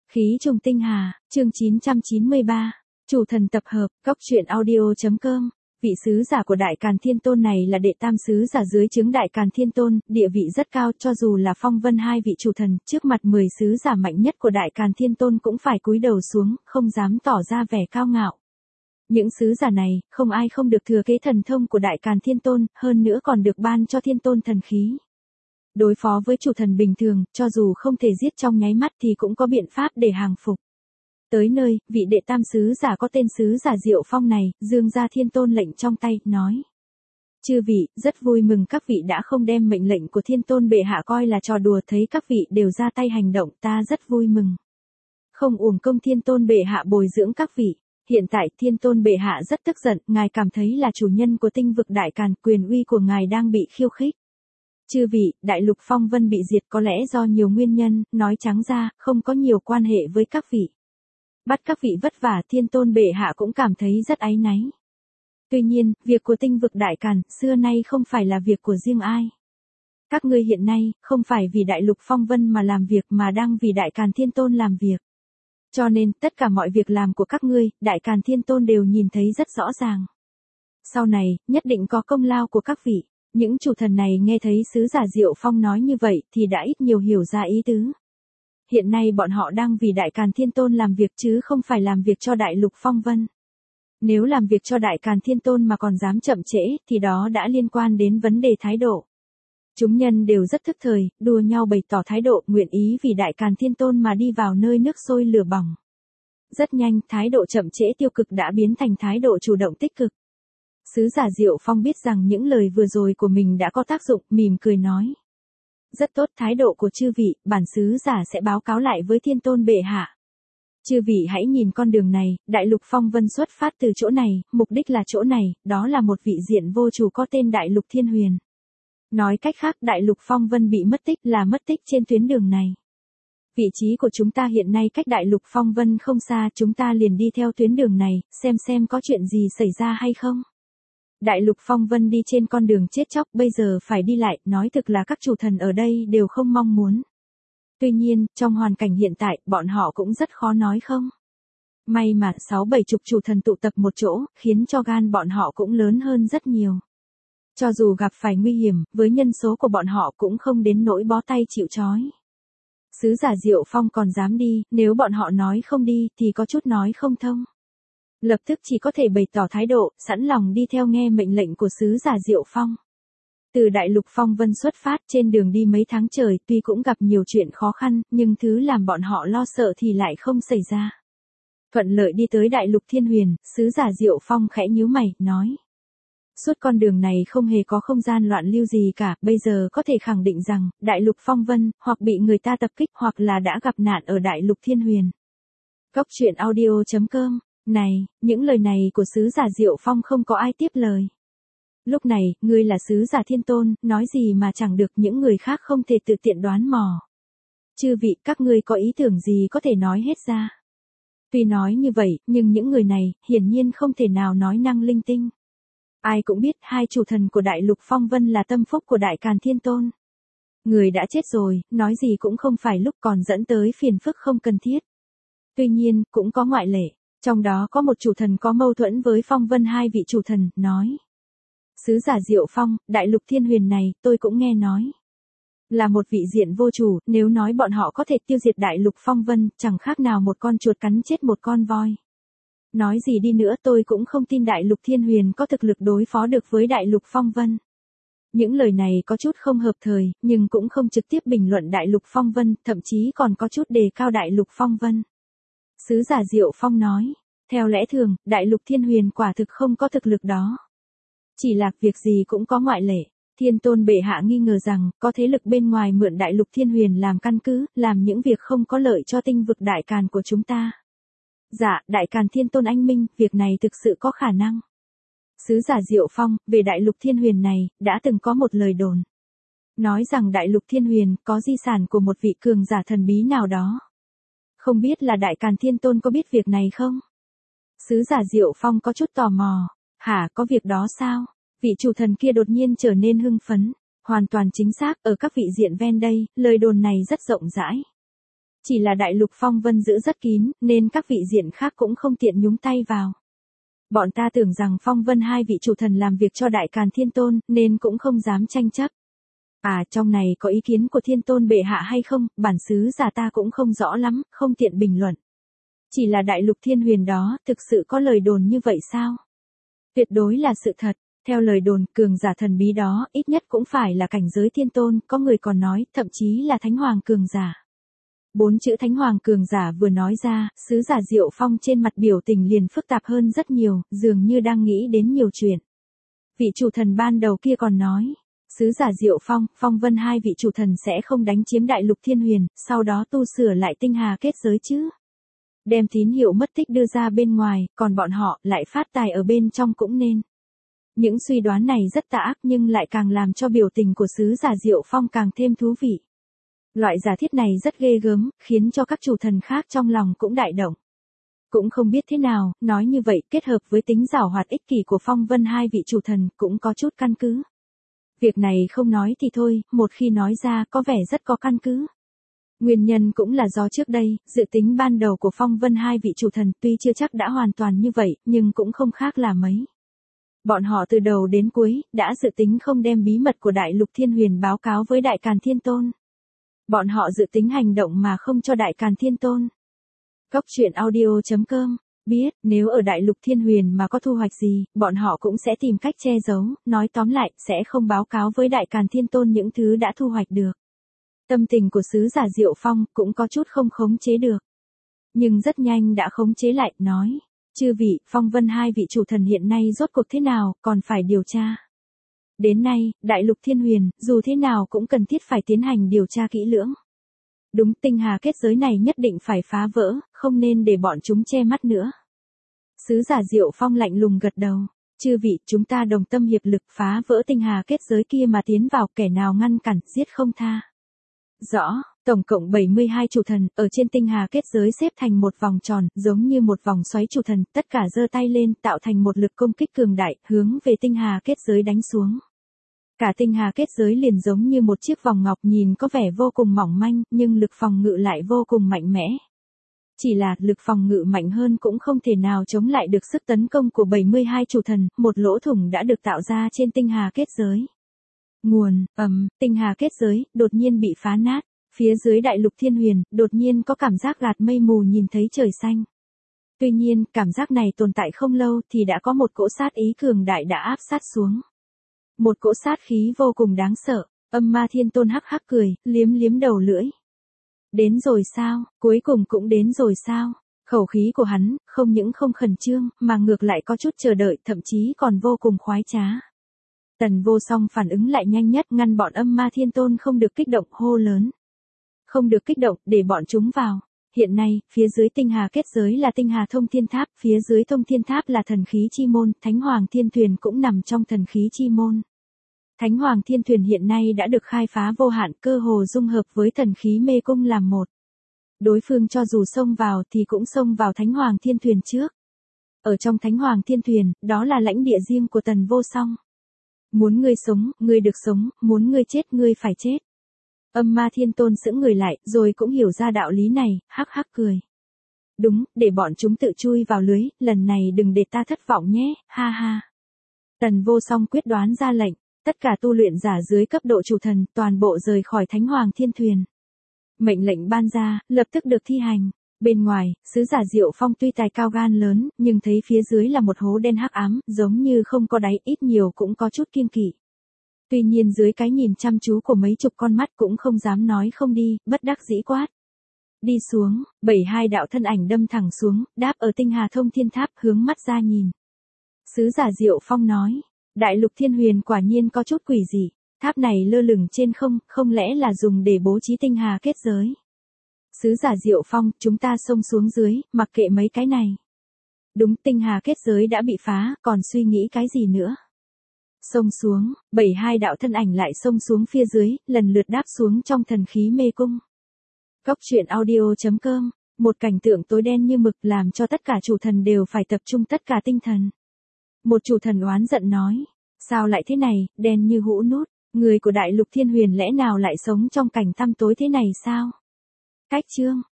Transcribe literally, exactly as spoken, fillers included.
Khí trùng tinh hà, chương chín trăm chín mươi ba, chủ thần tập hợp, góc truyện audio.com. Vị sứ giả của Đại Càn Thiên Tôn này là đệ tam sứ giả dưới trướng Đại Càn Thiên Tôn, địa vị rất cao, cho dù là phong vân hai vị chủ thần, trước mặt mười sứ giả mạnh nhất của Đại Càn Thiên Tôn cũng phải cúi đầu xuống, không dám tỏ ra vẻ cao ngạo. Những sứ giả này, không ai không được thừa kế thần thông của Đại Càn Thiên Tôn, hơn nữa còn được ban cho Thiên Tôn thần khí. Đối phó với chủ thần bình thường, cho dù không thể giết trong nháy mắt thì cũng có biện pháp để hàng phục. Tới nơi, vị đệ tam sứ giả có tên sứ giả Diệu Phong này, dương ra Thiên Tôn lệnh trong tay, nói. Chư vị, rất vui mừng các vị đã không đem mệnh lệnh của Thiên Tôn bệ hạ coi là trò đùa, thấy các vị đều ra tay hành động, ta rất vui mừng. Không uổng công Thiên Tôn bệ hạ bồi dưỡng các vị. Hiện tại Thiên Tôn bệ hạ rất tức giận, ngài cảm thấy là chủ nhân của tinh vực Đại Càn, quyền uy của ngài đang bị khiêu khích. Chư vị, đại lục phong vân bị diệt có lẽ do nhiều nguyên nhân, nói trắng ra, không có nhiều quan hệ với các vị. Bắt các vị vất vả, Thiên Tôn bệ hạ cũng cảm thấy rất áy náy. Tuy nhiên, việc của tinh vực Đại Càn, xưa nay không phải là việc của riêng ai. Các ngươi hiện nay, không phải vì đại lục phong vân mà làm việc mà đang vì Đại Càn Thiên Tôn làm việc. Cho nên, tất cả mọi việc làm của các ngươi, Đại Càn Thiên Tôn đều nhìn thấy rất rõ ràng. Sau này, nhất định có công lao của các vị. Những chủ thần này nghe thấy sứ giả Diệu Phong nói như vậy thì đã ít nhiều hiểu ra ý tứ. Hiện nay bọn họ đang vì Đại Càn Thiên Tôn làm việc chứ không phải làm việc cho đại lục phong vân. Nếu làm việc cho Đại Càn Thiên Tôn mà còn dám chậm trễ thì đó đã liên quan đến vấn đề thái độ. Chúng nhân đều rất thức thời, đua nhau bày tỏ thái độ nguyện ý vì Đại Càn Thiên Tôn mà đi vào nơi nước sôi lửa bỏng. Rất nhanh, thái độ chậm trễ tiêu cực đã biến thành thái độ chủ động tích cực. Sứ giả Diệu Phong biết rằng những lời vừa rồi của mình đã có tác dụng, mỉm cười nói. Rất tốt, thái độ của chư vị, bản sứ giả sẽ báo cáo lại với Thiên Tôn bệ hạ. Chư vị hãy nhìn con đường này, đại lục phong vân xuất phát từ chỗ này, mục đích là chỗ này, đó là một vị diện vô chủ có tên Đại Lục Thiên Huyền. Nói cách khác, đại lục phong vân bị mất tích là mất tích trên tuyến đường này. Vị trí của chúng ta hiện nay cách đại lục phong vân không xa, chúng ta liền đi theo tuyến đường này, xem xem có chuyện gì xảy ra hay không. Đại lục phong vân đi trên con đường chết chóc, bây giờ phải đi lại, nói thực là các chủ thần ở đây đều không mong muốn. Tuy nhiên, trong hoàn cảnh hiện tại, bọn họ cũng rất khó nói không. May mà sáu bảy chục chủ thần tụ tập một chỗ, khiến cho gan bọn họ cũng lớn hơn rất nhiều. Cho dù gặp phải nguy hiểm, với nhân số của bọn họ cũng không đến nỗi bó tay chịu trói. Sứ giả Diệu Phong còn dám đi, nếu bọn họ nói không đi thì có chút nói không thông. Lập tức chỉ có thể bày tỏ thái độ, sẵn lòng đi theo nghe mệnh lệnh của sứ giả Diệu Phong. Từ đại lục phong vân xuất phát trên đường đi mấy tháng trời, tuy cũng gặp nhiều chuyện khó khăn, nhưng thứ làm bọn họ lo sợ thì lại không xảy ra. Thuận lợi đi tới đại lục Thiên Huyền, sứ giả Diệu Phong khẽ nhíu mày, nói. Suốt con đường này không hề có không gian loạn lưu gì cả, bây giờ có thể khẳng định rằng, đại lục phong vân, hoặc bị người ta tập kích hoặc là đã gặp nạn ở đại lục Thiên Huyền. Góc truyện audio.com. Này, những lời này của sứ giả Diệu Phong không có ai tiếp lời. Lúc này, ngươi là sứ giả Thiên Tôn, nói gì mà chẳng được, những người khác không thể tự tiện đoán mò. Chư vị, các ngươi có ý tưởng gì có thể nói hết ra. Tuy nói như vậy, nhưng những người này, hiển nhiên không thể nào nói năng linh tinh. Ai cũng biết, hai chủ thần của đại lục phong vân là tâm phúc của Đại Càn Thiên Tôn. Người đã chết rồi, nói gì cũng không phải lúc còn dẫn tới phiền phức không cần thiết. Tuy nhiên, cũng có ngoại lệ. Trong đó có một chủ thần có mâu thuẫn với phong vân hai vị chủ thần, nói. Sứ giả Diệu Phong, đại lục Thiên Huyền này, tôi cũng nghe nói. Là một vị diện vô chủ, nếu nói bọn họ có thể tiêu diệt đại lục phong vân, chẳng khác nào một con chuột cắn chết một con voi. Nói gì đi nữa tôi cũng không tin đại lục Thiên Huyền có thực lực đối phó được với đại lục phong vân. Những lời này có chút không hợp thời, nhưng cũng không trực tiếp bình luận đại lục phong vân, thậm chí còn có chút đề cao đại lục phong vân. Sứ giả Diệu Phong nói, theo lẽ thường, đại lục Thiên Huyền quả thực không có thực lực đó. Chỉ là việc gì cũng có ngoại lệ. Thiên Tôn bệ hạ nghi ngờ rằng, có thế lực bên ngoài mượn đại lục Thiên Huyền làm căn cứ, làm những việc không có lợi cho tinh vực Đại Càn của chúng ta. Dạ, Đại Càn Thiên Tôn anh minh, việc này thực sự có khả năng. Sứ giả Diệu Phong, về đại lục Thiên Huyền này, đã từng có một lời đồn. Nói rằng đại lục Thiên Huyền có di sản của một vị cường giả thần bí nào đó. Không biết là Đại Càn Thiên Tôn có biết việc này không? Sứ giả Diệu Phong có chút tò mò. Hả, có việc đó sao? Vị chủ thần kia đột nhiên trở nên hưng phấn. Hoàn toàn chính xác, ở các vị diện ven đây, lời đồn này rất rộng rãi. Chỉ là đại lục phong vân giữ rất kín, nên các vị diện khác cũng không tiện nhúng tay vào. Bọn ta tưởng rằng phong vân hai vị chủ thần làm việc cho Đại Càn Thiên Tôn, nên cũng không dám tranh chấp. À, trong này có ý kiến của Thiên Tôn bệ hạ hay không, bản xứ giả ta cũng không rõ lắm, không tiện bình luận. Chỉ là đại lục thiên huyền đó, thực sự có lời đồn như vậy sao? Tuyệt đối là sự thật. Theo lời đồn, cường giả thần bí đó, ít nhất cũng phải là cảnh giới thiên tôn, có người còn nói, thậm chí là thánh hoàng cường giả. Bốn chữ thánh hoàng cường giả vừa nói ra, sứ giả Diệu Phong trên mặt biểu tình liền phức tạp hơn rất nhiều, dường như đang nghĩ đến nhiều chuyện. Vị chủ thần ban đầu kia còn nói, sứ giả Diệu Phong, Phong Vân hai vị chủ thần sẽ không đánh chiếm đại lục thiên huyền, sau đó tu sửa lại tinh hà kết giới chứ. Đem tín hiệu mất tích đưa ra bên ngoài, còn bọn họ lại phát tài ở bên trong cũng nên. Những suy đoán này rất tà ác nhưng lại càng làm cho biểu tình của sứ giả Diệu Phong càng thêm thú vị. Loại giả thiết này rất ghê gớm, khiến cho các chủ thần khác trong lòng cũng đại động. Cũng không biết thế nào, nói như vậy kết hợp với tính giảo hoạt ích kỷ của Phong Vân hai vị chủ thần cũng có chút căn cứ. Việc này không nói thì thôi, một khi nói ra có vẻ rất có căn cứ. Nguyên nhân cũng là do trước đây, dự tính ban đầu của Phong Vân hai vị chủ thần tuy chưa chắc đã hoàn toàn như vậy, nhưng cũng không khác là mấy. Bọn họ từ đầu đến cuối, đã dự tính không đem bí mật của Đại Lục Thiên Huyền báo cáo với Đại Càn Thiên Tôn. Bọn họ dự tính hành động mà không cho Đại Càn Thiên Tôn. Cốc truyện audio chấm com biết, nếu ở Đại Lục Thiên Huyền mà có thu hoạch gì, bọn họ cũng sẽ tìm cách che giấu, nói tóm lại, sẽ không báo cáo với Đại Càn Thiên Tôn những thứ đã thu hoạch được. Tâm tình của sứ giả Diệu Phong cũng có chút không khống chế được. Nhưng rất nhanh đã khống chế lại, nói. Chư vị, Phong Vân hai vị chủ thần hiện nay rốt cuộc thế nào, còn phải điều tra. Đến nay, Đại Lục Thiên Huyền, dù thế nào cũng cần thiết phải tiến hành điều tra kỹ lưỡng. Đúng, tinh hà kết giới này nhất định phải phá vỡ, không nên để bọn chúng che mắt nữa. Sứ giả Diệu Phong lạnh lùng gật đầu. Chư vị, chúng ta đồng tâm hiệp lực phá vỡ tinh hà kết giới kia mà tiến vào, kẻ nào ngăn cản, giết không tha. Rõ, tổng cộng bảy mươi hai chủ thần, ở trên tinh hà kết giới xếp thành một vòng tròn, giống như một vòng xoáy chủ thần, tất cả giơ tay lên, tạo thành một lực công kích cường đại, hướng về tinh hà kết giới đánh xuống. Cả tinh hà kết giới liền giống như một chiếc vòng ngọc nhìn có vẻ vô cùng mỏng manh, nhưng lực phòng ngự lại vô cùng mạnh mẽ. Chỉ là, lực phòng ngự mạnh hơn cũng không thể nào chống lại được sức tấn công của bảy mươi hai chủ thần, một lỗ thủng đã được tạo ra trên tinh hà kết giới. Nguồn, ầm, tinh hà kết giới, đột nhiên bị phá nát. Phía dưới Đại Lục Thiên Huyền, đột nhiên có cảm giác gạt mây mù nhìn thấy trời xanh. Tuy nhiên, cảm giác này tồn tại không lâu thì đã có một cỗ sát ý cường đại đã áp sát xuống. Một cỗ sát khí vô cùng đáng sợ, Âm Ma Thiên Tôn hắc hắc cười, liếm liếm đầu lưỡi. Đến rồi sao, cuối cùng cũng đến rồi sao? Khẩu khí của hắn, không những không khẩn trương, mà ngược lại có chút chờ đợi, thậm chí còn vô cùng khoái trá. Tần Vô Song phản ứng lại nhanh nhất, ngăn bọn Âm Ma Thiên Tôn không được kích động, hô lớn. Không được kích động, để bọn chúng vào. Hiện nay, phía dưới tinh hà kết giới là tinh hà thông thiên tháp, phía dưới thông thiên tháp là thần khí chi môn, Thánh Hoàng Thiên Thuyền cũng nằm trong thần khí chi môn. Thánh Hoàng Thiên Thuyền hiện nay đã được khai phá vô hạn, cơ hồ dung hợp với thần khí mê cung làm một. Đối phương cho dù xông vào thì cũng xông vào Thánh Hoàng Thiên Thuyền trước. Ở trong Thánh Hoàng Thiên Thuyền, đó là lãnh địa riêng của Tần Vô Song. Muốn ngươi sống, ngươi được sống, muốn ngươi chết, ngươi phải chết. Âm Ma Thiên Tôn sững người lại, rồi cũng hiểu ra đạo lý này, hắc hắc cười. Đúng, để bọn chúng tự chui vào lưới, lần này đừng để ta thất vọng nhé, ha ha. Tần Vô Song quyết đoán ra lệnh, tất cả tu luyện giả dưới cấp độ chủ thần, toàn bộ rời khỏi Thánh Hoàng Thiên Thuyền. Mệnh lệnh ban ra, lập tức được thi hành. Bên ngoài, sứ giả Diệu Phong tuy tài cao gan lớn, nhưng thấy phía dưới là một hố đen hắc ám, giống như không có đáy, ít nhiều cũng có chút kiêng kỵ. Tuy nhiên dưới cái nhìn chăm chú của mấy chục con mắt cũng không dám nói không đi, bất đắc dĩ quát. Đi xuống, bảy hai đạo thân ảnh đâm thẳng xuống, đáp ở tinh hà thông thiên tháp, hướng mắt ra nhìn. Sứ giả Diệu Phong nói, Đại Lục Thiên Huyền quả nhiên có chút quỷ dị, tháp này lơ lửng trên không, không lẽ là dùng để bố trí tinh hà kết giới. Sứ giả Diệu Phong, chúng ta xông xuống dưới, mặc kệ mấy cái này. Đúng, tinh hà kết giới đã bị phá, còn suy nghĩ cái gì nữa. Xông xuống, bảy hai đạo thân ảnh lại xông xuống phía dưới, lần lượt đáp xuống trong thần khí mê cung. Cốc truyện audio chấm com, một cảnh tượng tối đen như mực làm cho tất cả chủ thần đều phải tập trung tất cả tinh thần. Một chủ thần oán giận nói, sao lại thế này, đen như hũ nút, người của Đại Lục Thiên Huyền lẽ nào lại sống trong cảnh tăm tối thế này sao? Cách chương